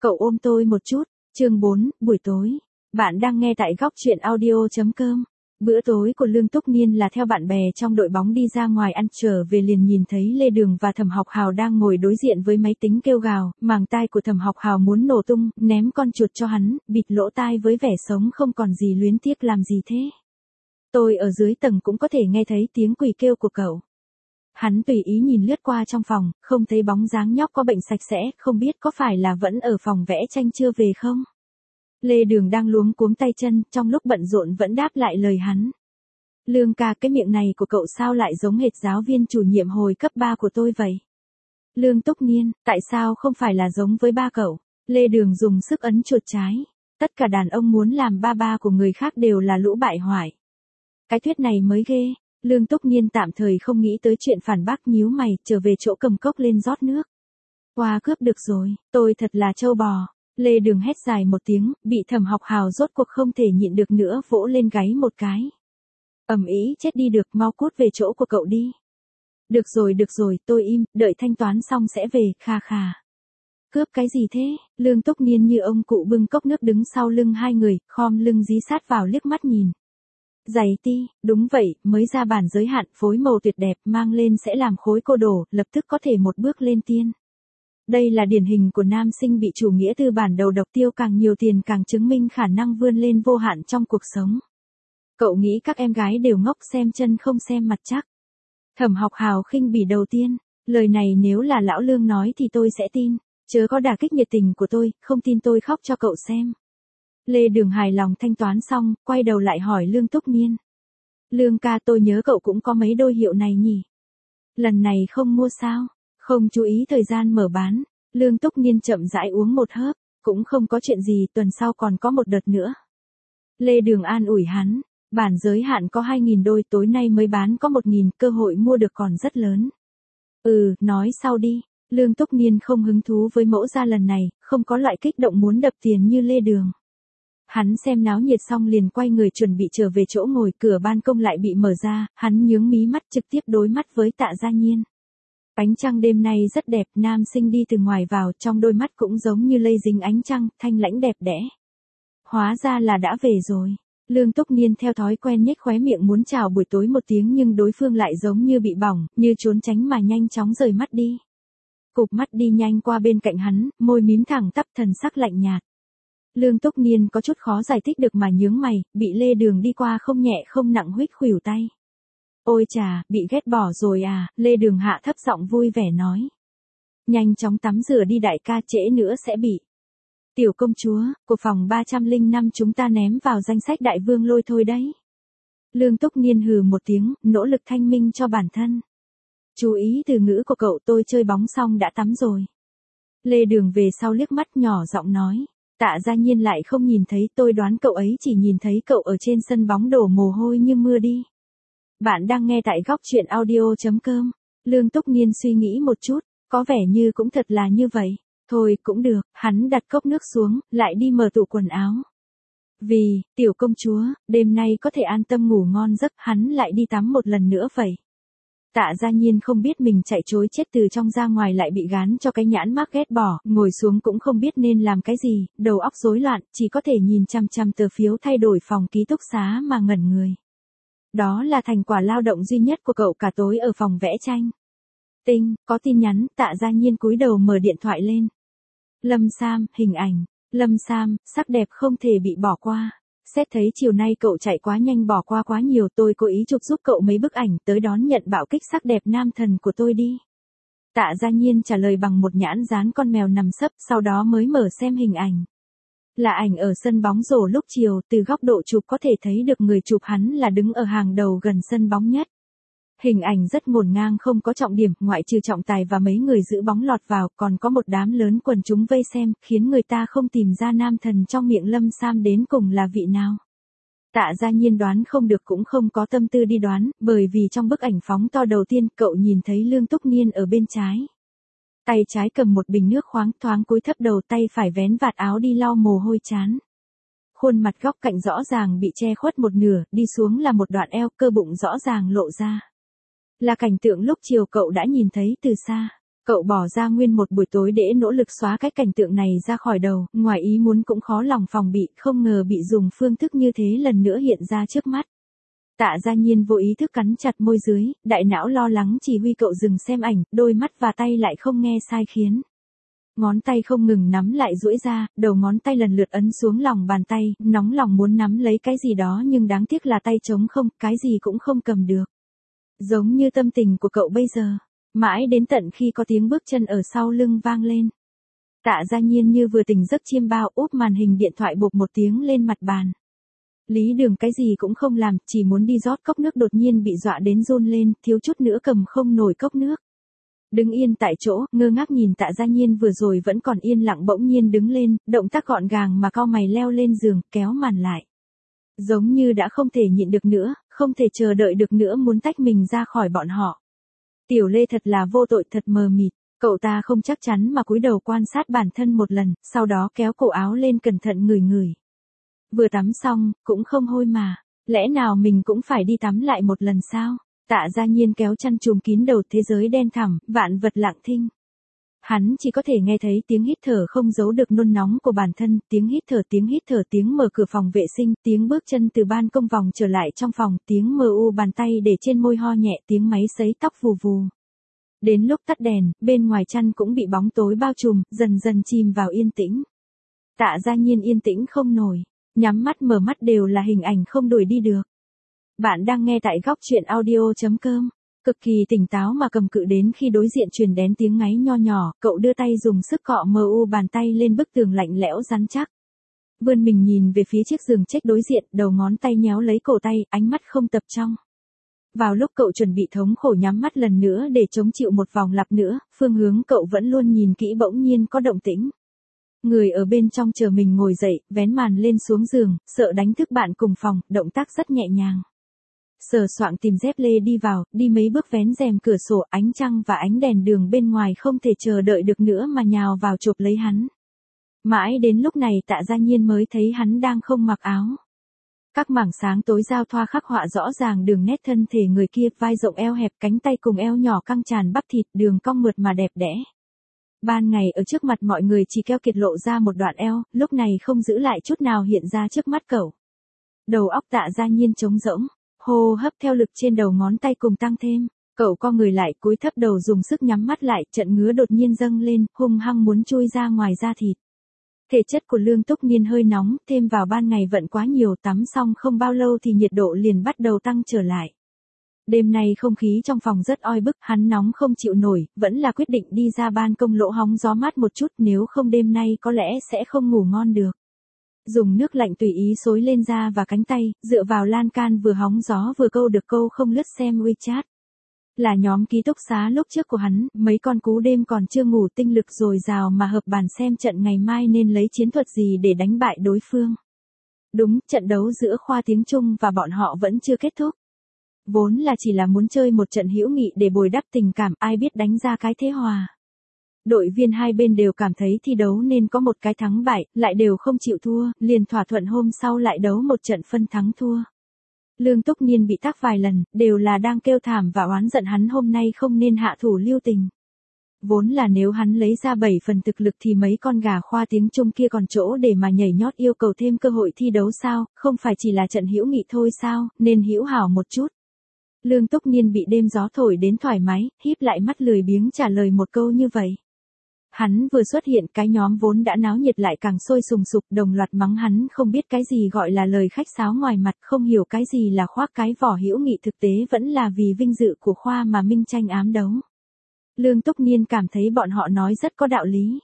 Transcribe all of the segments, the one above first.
Cậu ôm tôi một chút. Chương 4, buổi tối. Bạn đang nghe tại góc truyện audio.com. Bữa tối của Lương Túc Niên là theo bạn bè trong đội bóng đi ra ngoài ăn, trở về liền nhìn thấy Lê Đường và Thẩm Học Hào đang ngồi đối diện với máy tính kêu gào, màng tai của Thẩm Học Hào muốn nổ tung, ném con chuột cho hắn, bịt lỗ tai với vẻ sống không còn gì luyến tiếc làm gì thế. Tôi ở dưới tầng cũng có thể nghe thấy tiếng quỳ kêu của cậu. Hắn tùy ý nhìn lướt qua trong phòng, không thấy bóng dáng nhóc có bệnh sạch sẽ, không biết có phải là vẫn ở phòng vẽ tranh chưa về không? Lê Đường đang luống cuống tay chân, trong lúc bận rộn vẫn đáp lại lời hắn. Lương ca, cái miệng này của cậu sao lại giống hệt giáo viên chủ nhiệm hồi cấp 3 của tôi vậy? Lương Túc Niên, tại sao không phải là giống với ba cậu? Lê Đường dùng sức ấn chuột trái. Tất cả đàn ông muốn làm ba của người khác đều là lũ bại hoại. Cái thuyết này mới ghê. Lương Túc Niên tạm thời không nghĩ tới chuyện phản bác, nhíu mày, trở về chỗ cầm cốc lên rót nước. Qua cướp được rồi, tôi thật là trâu bò. Lê Đường hét dài một tiếng, bị Thẩm Học Hào rốt cuộc không thể nhịn được nữa vỗ lên gáy một cái. Ầm ĩ, chết đi được, mau cút về chỗ của cậu đi. Được rồi, tôi im, đợi thanh toán xong sẽ về, kha khà. Cướp cái gì thế? Lương Túc Niên như ông cụ bưng cốc nước đứng sau lưng hai người, khom lưng dí sát vào liếc mắt nhìn. Giày ti, đúng vậy, mới ra bản giới hạn, phối màu tuyệt đẹp, mang lên sẽ làm khối cô đổ, lập tức có thể một bước lên tiên. Đây là điển hình của nam sinh bị chủ nghĩa tư bản đầu độc, tiêu càng nhiều tiền càng chứng minh khả năng vươn lên vô hạn trong cuộc sống. Cậu nghĩ các em gái đều ngốc, xem chân không xem mặt chắc. Thẩm Học Hào khinh bỉ đầu tiên, lời này nếu là lão Lương nói thì tôi sẽ tin, chớ có đả kích nhiệt tình của tôi, không tin tôi khóc cho cậu xem. Lê Đường hài lòng thanh toán xong, quay đầu lại hỏi Lương Túc Niên. Lương ca, tôi nhớ cậu cũng có mấy đôi hiệu này nhỉ? Lần này không mua sao? Không chú ý thời gian mở bán. Lương Túc Niên chậm rãi uống một hớp, cũng không có chuyện gì, tuần sau còn có một đợt nữa. Lê Đường an ủi hắn, bản giới hạn có 2.000 đôi, tối nay mới bán có 1.000, cơ hội mua được còn rất lớn. Nói sau đi. Lương Túc Niên không hứng thú với mẫu da lần này, không có loại kích động muốn đập tiền như Lê Đường. Hắn xem náo nhiệt xong liền quay người chuẩn bị trở về chỗ ngồi, cửa ban công lại bị mở ra, hắn nhướng mí mắt trực tiếp đối mắt với Tạ Gia Nhiên. Ánh trăng đêm nay rất đẹp, nam sinh đi từ ngoài vào, trong đôi mắt cũng giống như lây dính ánh trăng, thanh lãnh đẹp đẽ. Hóa ra là đã về rồi. Lương Túc Niên theo thói quen nhếch khóe miệng muốn chào buổi tối một tiếng, nhưng đối phương lại giống như bị bỏng, như trốn tránh mà nhanh chóng rời mắt đi. Cụp mắt đi nhanh qua bên cạnh hắn, môi mím thẳng tắp, thần sắc lạnh nhạt. Lương Túc Niên có chút khó giải thích được mà nhướng mày, bị Lê Đường đi qua không nhẹ không nặng huých khuỷu tay. Ôi chà, bị ghét bỏ rồi à? Lê Đường hạ thấp giọng vui vẻ nói. Nhanh chóng tắm rửa đi đại ca, trễ nữa sẽ bị. Tiểu công chúa, của phòng 305 chúng ta ném vào danh sách đại vương lôi thôi đấy. Lương Túc Niên hừ một tiếng, nỗ lực thanh minh cho bản thân. Chú ý từ ngữ của cậu, tôi chơi bóng xong đã tắm rồi. Lê Đường về sau liếc mắt nhỏ giọng nói. Tạ Gia Nhiên lại không nhìn thấy, tôi đoán cậu ấy chỉ nhìn thấy cậu ở trên sân bóng đổ mồ hôi như mưa đi. Bạn đang nghe tại góc truyện audio.com. Lương Túc Niên suy nghĩ một chút, có vẻ như cũng thật là như vậy. Thôi cũng được, hắn đặt cốc nước xuống, lại đi mở tủ quần áo. Vì, tiểu công chúa, đêm nay có thể an tâm ngủ ngon giấc, hắn lại đi tắm một lần nữa vậy. Tạ Gia Nhiên không biết mình chạy trối chết từ trong ra ngoài lại bị gán cho cái nhãn mác ghét bỏ, ngồi xuống cũng không biết nên làm cái gì, đầu óc rối loạn, chỉ có thể nhìn chăm chăm tờ phiếu thay đổi phòng ký túc xá mà ngẩn người. Đó là thành quả lao động duy nhất của cậu cả tối ở phòng vẽ tranh. Tinh, có tin nhắn. Tạ Gia Nhiên cúi đầu mở điện thoại lên. Lâm Sam, hình ảnh. Lâm Sam, sắc đẹp không thể bị bỏ qua. Xét thấy chiều nay cậu chạy quá nhanh, bỏ qua quá nhiều, tôi cố ý chụp giúp cậu mấy bức ảnh, tới đón nhận bạo kích sắc đẹp nam thần của tôi đi. Tạ Gia Nhiên trả lời bằng một nhãn dán con mèo nằm sấp, sau đó mới mở xem hình ảnh. Là ảnh ở sân bóng rổ lúc chiều, từ góc độ chụp có thể thấy được người chụp hắn là đứng ở hàng đầu gần sân bóng nhất. Hình ảnh rất ngổn ngang, không có trọng điểm, ngoại trừ trọng tài và mấy người giữ bóng lọt vào, còn có một đám lớn quần chúng vây xem, khiến người ta không tìm ra nam thần trong miệng Lâm Sam đến cùng là vị nào. Tạ Gia Nhiên đoán không được cũng không có tâm tư đi đoán, bởi vì trong bức ảnh phóng to đầu tiên, cậu nhìn thấy Lương Túc Niên ở bên trái. Tay trái cầm một bình nước khoáng, thoáng cúi thấp đầu, tay phải vén vạt áo đi lau mồ hôi trán. Khuôn mặt góc cạnh rõ ràng bị che khuất một nửa, đi xuống là một đoạn eo, cơ bụng rõ ràng lộ ra. Là cảnh tượng lúc chiều cậu đã nhìn thấy từ xa. Cậu bỏ ra nguyên một buổi tối để nỗ lực xóa cái cảnh tượng này ra khỏi đầu, ngoài ý muốn cũng khó lòng phòng bị, không ngờ bị dùng phương thức như thế lần nữa hiện ra trước mắt. Tạ Gia Nhiên vô ý thức cắn chặt môi dưới, đại não lo lắng chỉ huy cậu dừng xem ảnh, đôi mắt và tay lại không nghe sai khiến. Ngón tay không ngừng nắm lại duỗi ra, đầu ngón tay lần lượt ấn xuống lòng bàn tay, nóng lòng muốn nắm lấy cái gì đó nhưng đáng tiếc là tay trống không, cái gì cũng không cầm được. Giống như tâm tình của cậu bây giờ. Mãi đến tận khi có tiếng bước chân ở sau lưng vang lên. Tạ Gia Nhiên như vừa tỉnh giấc chiêm bao, úp màn hình điện thoại bộp một tiếng lên mặt bàn. Lý Đường cái gì cũng không làm, chỉ muốn đi rót cốc nước đột nhiên bị dọa đến run lên, thiếu chút nữa cầm không nổi cốc nước. Đứng yên tại chỗ, ngơ ngác nhìn Tạ Gia Nhiên vừa rồi vẫn còn yên lặng bỗng nhiên đứng lên, động tác gọn gàng mà cau mày leo lên giường, kéo màn lại. Giống như đã không thể nhịn được nữa, không thể chờ đợi được nữa muốn tách mình ra khỏi bọn họ. Tiểu Lê thật là vô tội, thật mờ mịt, cậu ta không chắc chắn mà cúi đầu quan sát bản thân một lần, sau đó kéo cổ áo lên cẩn thận ngửi ngửi. Vừa tắm xong, cũng không hôi mà, lẽ nào mình cũng phải đi tắm lại một lần sao? Tạ Gia Nhiên kéo chăn trùm kín đầu, thế giới đen thẳm, vạn vật lặng thinh. Hắn chỉ có thể nghe thấy tiếng hít thở không giấu được nôn nóng của bản thân, tiếng hít thở, tiếng mở cửa phòng vệ sinh, tiếng bước chân từ ban công vòng trở lại trong phòng, tiếng mờ u bàn tay để trên môi ho nhẹ, tiếng máy sấy tóc vù vù. Đến lúc tắt đèn, bên ngoài chăn cũng bị bóng tối bao trùm, dần dần chìm vào yên tĩnh. Tạ Gia Nhiên yên tĩnh không nổi, nhắm mắt mở mắt đều là hình ảnh không đuổi đi được. Bạn đang nghe tại góc truyện audio.com. Cực kỳ tỉnh táo mà cầm cự đến khi đối diện truyền đến tiếng ngáy nho nhỏ, cậu đưa tay dùng sức cọ mờ u bàn tay lên bức tường lạnh lẽo rắn chắc. Vươn mình nhìn về phía chiếc giường chết đối diện, đầu ngón tay nhéo lấy cổ tay, ánh mắt không tập trong. Vào lúc cậu chuẩn bị thống khổ nhắm mắt lần nữa để chống chịu một vòng lặp nữa, phương hướng cậu vẫn luôn nhìn kỹ bỗng nhiên có động tĩnh. Người ở bên trong chờ mình ngồi dậy, vén màn lên xuống giường, sợ đánh thức bạn cùng phòng, động tác rất nhẹ nhàng. Sờ soạng tìm dép lê đi vào, đi mấy bước vén rèm cửa sổ, ánh trăng và ánh đèn đường bên ngoài không thể chờ đợi được nữa mà nhào vào chộp lấy hắn. Mãi đến lúc này Tạ Gia Nhiên mới thấy hắn đang không mặc áo. Các mảng sáng tối giao thoa khắc họa rõ ràng đường nét thân thể người kia, vai rộng eo hẹp, cánh tay cùng eo nhỏ căng tràn bắp thịt, đường cong mượt mà đẹp đẽ. Ban ngày ở trước mặt mọi người chỉ keo kiệt lộ ra một đoạn eo, lúc này không giữ lại chút nào hiện ra trước mắt cậu. Đầu óc Tạ Gia Nhiên trống rỗng. Hô hấp theo lực trên đầu ngón tay cùng tăng thêm, cậu co người lại, cúi thấp đầu dùng sức nhắm mắt lại, trận ngứa đột nhiên dâng lên, hung hăng muốn chui ra ngoài da thịt. Thể chất của Lương Túc Niên hơi nóng, thêm vào ban ngày vận quá nhiều, tắm xong không bao lâu thì nhiệt độ liền bắt đầu tăng trở lại. Đêm nay không khí trong phòng rất oi bức, hắn nóng không chịu nổi, vẫn là quyết định đi ra ban công lỗ hóng gió mát một chút, nếu không đêm nay có lẽ sẽ không ngủ ngon được. Dùng nước lạnh tùy ý xối lên da và cánh tay, dựa vào lan can vừa hóng gió vừa câu được câu không lướt xem WeChat. Là nhóm ký túc xá lúc trước của hắn, mấy con cú đêm còn chưa ngủ tinh lực dồi dào mà hợp bàn xem trận ngày mai nên lấy chiến thuật gì để đánh bại đối phương. Đúng, trận đấu giữa khoa tiếng Trung và bọn họ vẫn chưa kết thúc. Vốn là chỉ là muốn chơi một trận hữu nghị để bồi đắp tình cảm, ai biết đánh ra cái thế hòa. Đội viên hai bên đều cảm thấy thi đấu nên có một cái thắng bại, lại đều không chịu thua, liền thỏa thuận hôm sau lại đấu một trận phân thắng thua. Lương Túc Niên bị tắc vài lần, đều là đang kêu thảm và oán giận hắn hôm nay không nên hạ thủ lưu tình. Vốn là nếu hắn lấy ra 7 phần thực lực thì mấy con gà khoa tiếng Trung kia còn chỗ để mà nhảy nhót yêu cầu thêm cơ hội thi đấu sao, không phải chỉ là trận hữu nghị thôi sao, nên hữu hảo một chút. Lương Túc Niên bị đêm gió thổi đến thoải mái, híp lại mắt lười biếng trả lời một câu như vậy. Hắn vừa xuất hiện, cái nhóm vốn đã náo nhiệt lại càng sôi sùng sục, đồng loạt mắng hắn không biết cái gì gọi là lời khách sáo ngoài mặt, không hiểu cái gì là khoác cái vỏ hữu nghị, thực tế vẫn là vì vinh dự của khoa mà minh tranh ám đấu. Lương Túc Niên cảm thấy bọn họ nói rất có đạo lý.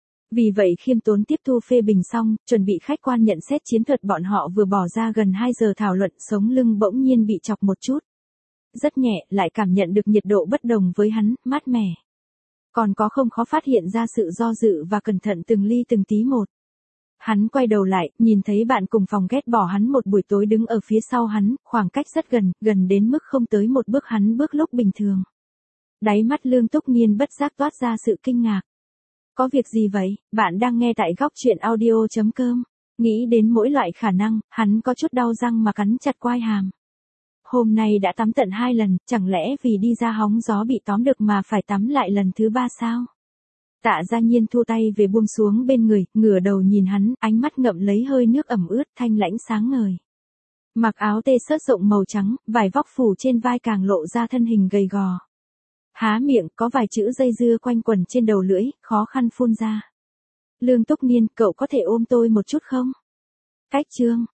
Vì vậy khiêm tốn tiếp thu phê bình xong, chuẩn bị khách quan nhận xét chiến thuật bọn họ vừa bỏ ra gần 2 giờ thảo luận, sống lưng bỗng nhiên bị chọc một chút. Rất nhẹ, lại cảm nhận được nhiệt độ bất đồng với hắn, mát mẻ. Còn có không khó phát hiện ra sự do dự và cẩn thận từng ly từng tí một. Hắn quay đầu lại, nhìn thấy bạn cùng phòng ghét bỏ hắn một buổi tối đứng ở phía sau hắn, khoảng cách rất gần, gần đến mức không tới một bước hắn bước lúc bình thường. Đáy mắt Lương Túc Niên bất giác toát ra sự kinh ngạc. Có việc gì vậy? Bạn đang nghe tại góc truyện audio.com. Nghĩ đến mỗi loại khả năng, hắn có chút đau răng mà cắn chặt quai hàm. hôm nay đã tắm tận 2 lần, chẳng lẽ vì đi ra hóng gió bị tóm được mà phải tắm lại lần thứ 3 sao? Tạ Gia Nhiên thu tay về buông xuống bên người, ngửa đầu nhìn hắn, ánh mắt ngậm lấy hơi nước ẩm ướt, thanh lãnh sáng ngời. Mặc áo tê sớt rộng màu trắng, vải vóc phủ trên vai càng lộ ra thân hình gầy gò. Há miệng, có vài chữ dây dưa quanh quẩn trên đầu lưỡi, khó khăn phun ra. Lương Túc Niên, cậu có thể ôm tôi một chút không? Cách chương.